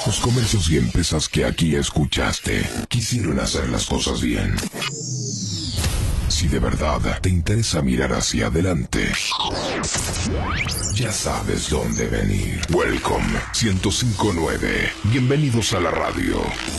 Los comercios y empresas que aquí escuchaste quisieron hacer las cosas bien. Si de verdad te interesa mirar hacia adelante, ya sabes dónde venir. Welcome 105.9. Bienvenidos a la radio.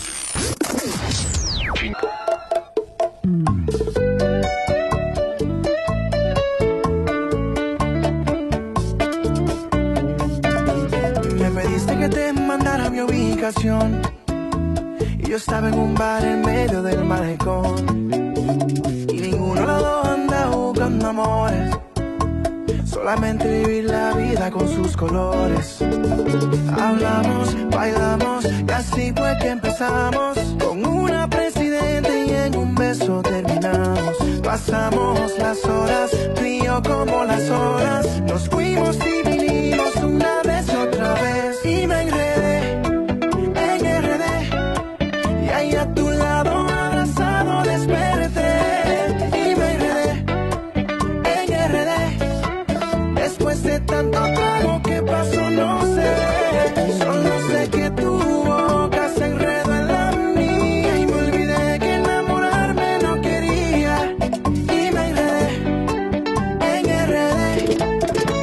Me pediste que te mandara mi ubicación y yo estaba en un bar en medio del malecón. Ninguno de los dos anda buscando amores, solamente vivir la vida con sus colores. Hablamos, bailamos y así fue que empezamos, con una presidente y en un beso terminamos. Pasamos las horas, tú y yo como las horas, nos fuimos y vinimos una vez y otra vez. Y me enredé en RD y ahí a tu lado abrazado desperté. De tanto trago que pasó no sé, solo sé que tu boca se enredó en la mía y me olvidé que enamorarme no quería y me enredé en RD.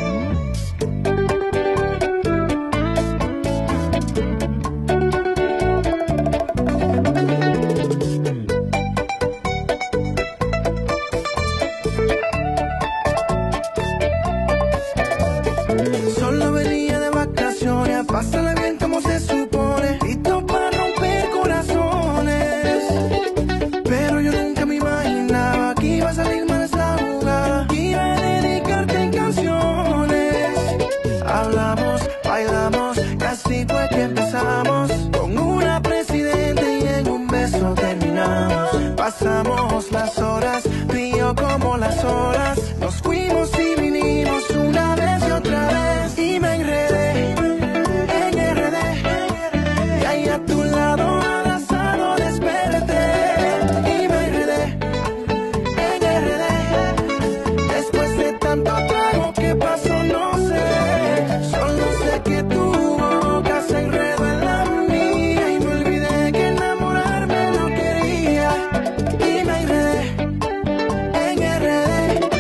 Solo venía de vacaciones, pásala bien como se supone, listo para romper corazones. Pero yo nunca me imaginaba que iba a salir mal esta jugada, que iba a dedicarte canciones. Hablamos, bailamos y así fue que empezamos, con una presidente y en un beso terminamos. Pasamos las horas, tú y yo como las horas, nos fuimos y vinimos una vez y otra vez. Y me enredé en RD y ahí a tu lado abrazado desperté. Y me enredé en RD, después de tanto trago que pasó no sé, solo sé que tu boca se enredó en la mía y me olvidé que enamorarme no quería y me enredé en RD.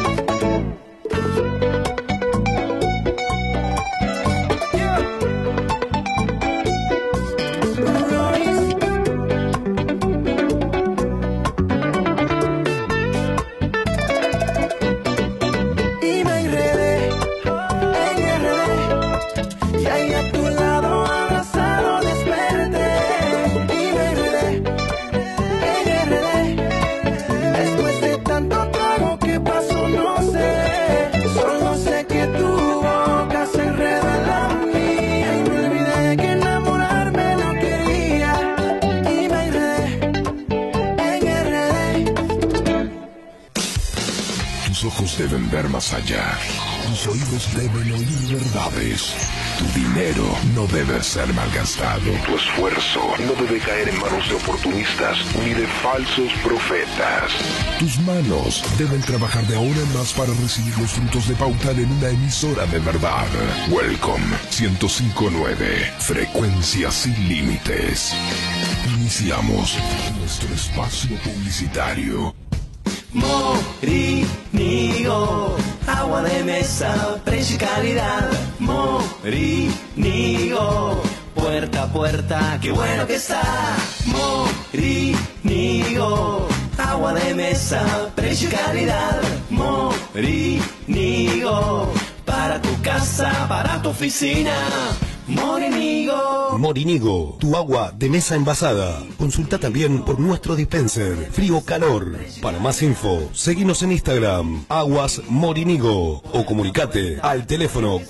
Y me enredé en RD y ahí a tu lado abrazado desperté. Y me enredé en RD, después de tanto trago que pasó no sé, solo sé que tu boca se enredó en la mía y me olvidé que enamorarme no quería y me enredé en RD. Tus ojos deben ver más allá. Tus oídos deben oír verdades. Tu dinero no debe ser malgastado. Tu esfuerzo no debe caer en manos de oportunistas ni de falsos profetas. Tus manos deben trabajar de ahora en más para recibir los frutos de Pauta en una emisora de verdad. Welcome 105.9. Frecuencia sin límites. Iniciamos nuestro espacio publicitario. Morinigo, agua de mesa, precio y calidad. Morinigo, puerta a puerta, qué bueno que está. Morinigo, agua de mesa, precio y calidad. Morinigo, para tu casa, para tu oficina. Morinigo. Morinigo, tu agua de mesa envasada. Consulta también por nuestro dispenser, frío calor. Para más info, seguinos en Instagram, Aguas Morinigo, o comunicate al teléfono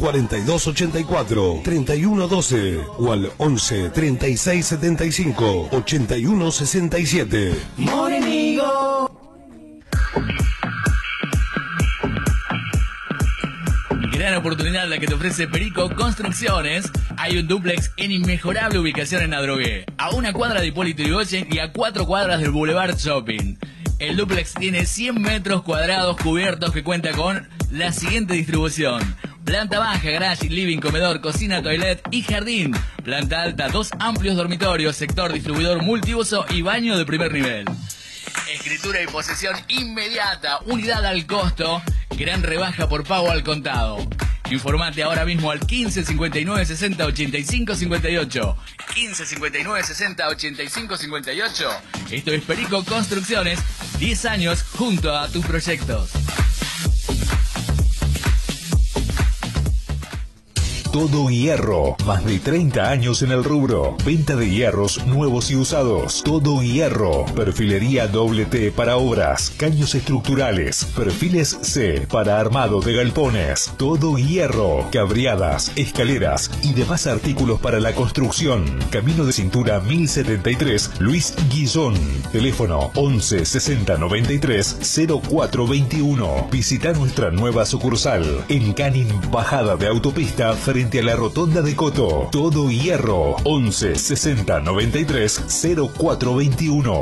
4284-3112 o al 11 3675 8167. Morinigo. Gran oportunidad la que te ofrece Perico Construcciones. Hay un dúplex en inmejorable ubicación en Adrogué, a una cuadra de Hipólito Yrigoyen y a 4 cuadras del Boulevard Shopping. El dúplex tiene 100 metros cuadrados cubiertos que cuenta con la siguiente distribución: Planta baja, garage, living, comedor, cocina, toilet y jardín. Planta alta, 2 amplios dormitorios, sector distribuidor multiuso y baño de primer nivel. Escritura y posesión inmediata, unidad al costo, gran rebaja por pago al contado. Informate ahora mismo al 15 59 60 85 58. 15 59 60 85 58. Esto es Perico Construcciones, 10 años junto a tus proyectos. Todo Hierro, más de 30 años en el rubro. Venta de hierros nuevos y usados. Todo Hierro, perfilería doble T para obras, caños estructurales, perfiles C para armado de galpones. Todo Hierro, cabriadas, escaleras y demás artículos para la construcción. Camino de Cintura 1073, Luis Guillón. Teléfono 11 60 93 0421. Visita nuestra nueva sucursal en Canin, bajada de autopista frente a la rotonda de Coto. Todo Hierro 11 60 93 0421.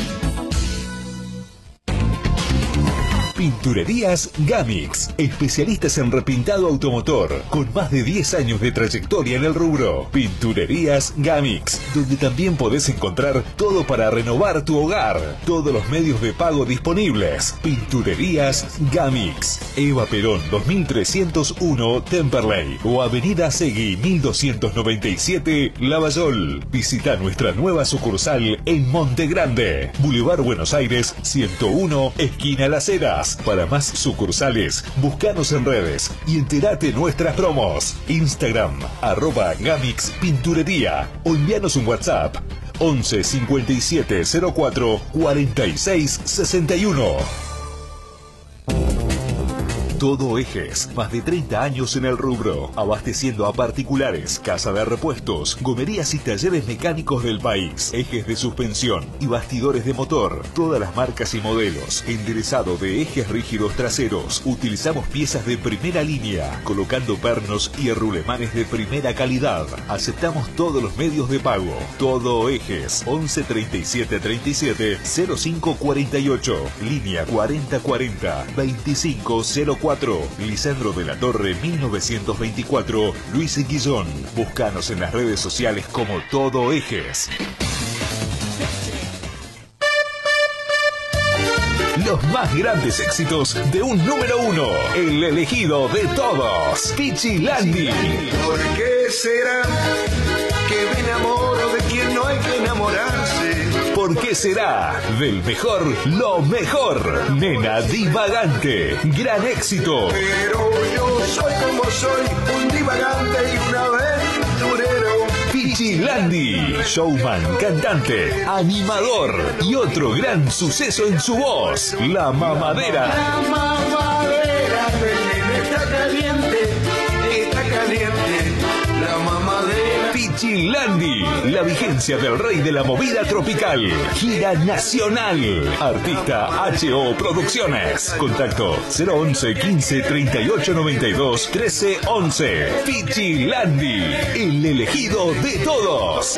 Pinturerías Gamix, especialistas en repintado automotor, con más de 10 años de trayectoria en el rubro. Pinturerías Gamix, donde también podés encontrar todo para renovar tu hogar. Todos los medios de pago disponibles. Pinturerías Gamix, Eva Perón 2301 Temperley o Avenida Seguí 1297 Lavallol. Visita nuestra nueva sucursal en Monte Grande, Boulevard Buenos Aires 101, esquina Las Heras. Para más sucursales, búscanos en redes y entérate nuestras promos. Instagram, @Gamix Pinturería o envíanos un WhatsApp 11 57 04 46 61. Todo Ejes, más de 30 años en el rubro, abasteciendo a particulares, casa de repuestos, gomerías y talleres mecánicos del país, ejes de suspensión y bastidores de motor, todas las marcas y modelos, enderezado de ejes rígidos traseros, utilizamos piezas de primera línea, colocando pernos y rulemanes de primera calidad, aceptamos todos los medios de pago. Todo Ejes, 11 37 37 05 48, línea 4040 2504. Lisandro de la Torre 1924, Luis Guillón. Búscanos en las redes sociales como Todo Ejes. Los más grandes éxitos de un número 1, el elegido de todos, Pichilandi. ¿Por qué será que me enamoro de quien no hay que enamorarse? ¿Por qué será? Del mejor, lo mejor. Nena divagante, gran éxito. Pero yo soy como soy, un divagante y un aventurero. Pichilandi, showman, cantante, animador y otro gran suceso en su voz, La Mamadera. La mamadera del nene está caliente, la mamadera. Pichilandi, la vigencia del rey de la movida tropical. Gira nacional. Artista H.O. Producciones. Contacto 011 15 38 92 13 11. Pichilandi, el elegido de todos.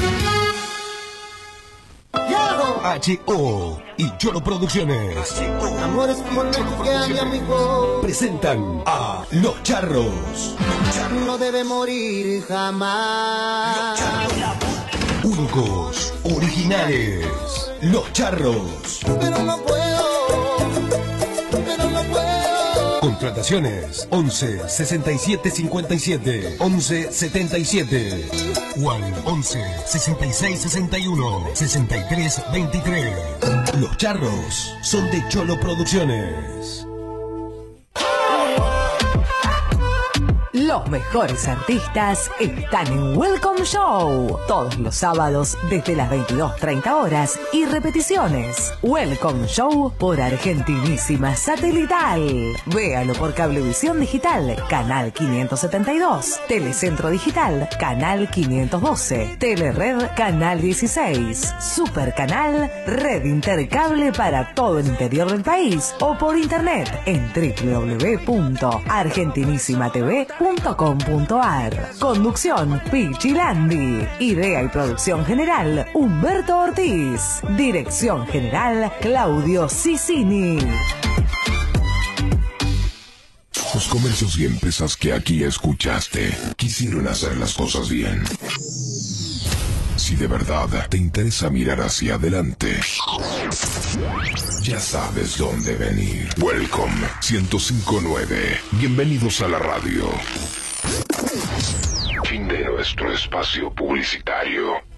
H.O. y Cholo Producciones Amores como lejos que hay, amigo. presentan a Los Charros. No debe morir jamás. Únicos, originales. Los Charros. Pero no puedo. Contrataciones 11 67 57 11 77 o al 11 66 61 63 23. Los Charros son de Cholo Producciones. Los mejores artistas están en Welcome Show. Todos los sábados desde las 22:30 horas y repeticiones. Welcome Show por Argentinísima Satelital. Véalo por Cablevisión Digital, canal 572. Telecentro Digital, canal 512. Telered, canal 16. Super Canal, red intercable para todo el interior del país. O por internet en www.argentinisimatv.com.ar. Conducción Pichilandi. Idea y producción general Humberto Ortiz. Dirección general Claudio Cicini. Los comercios y empresas que aquí escuchaste quisieron hacer las cosas bien. Si de verdad te interesa mirar hacia adelante, ya sabes dónde venir. Welcome 105.9. Bienvenidos a la radio. Fin de nuestro espacio publicitario.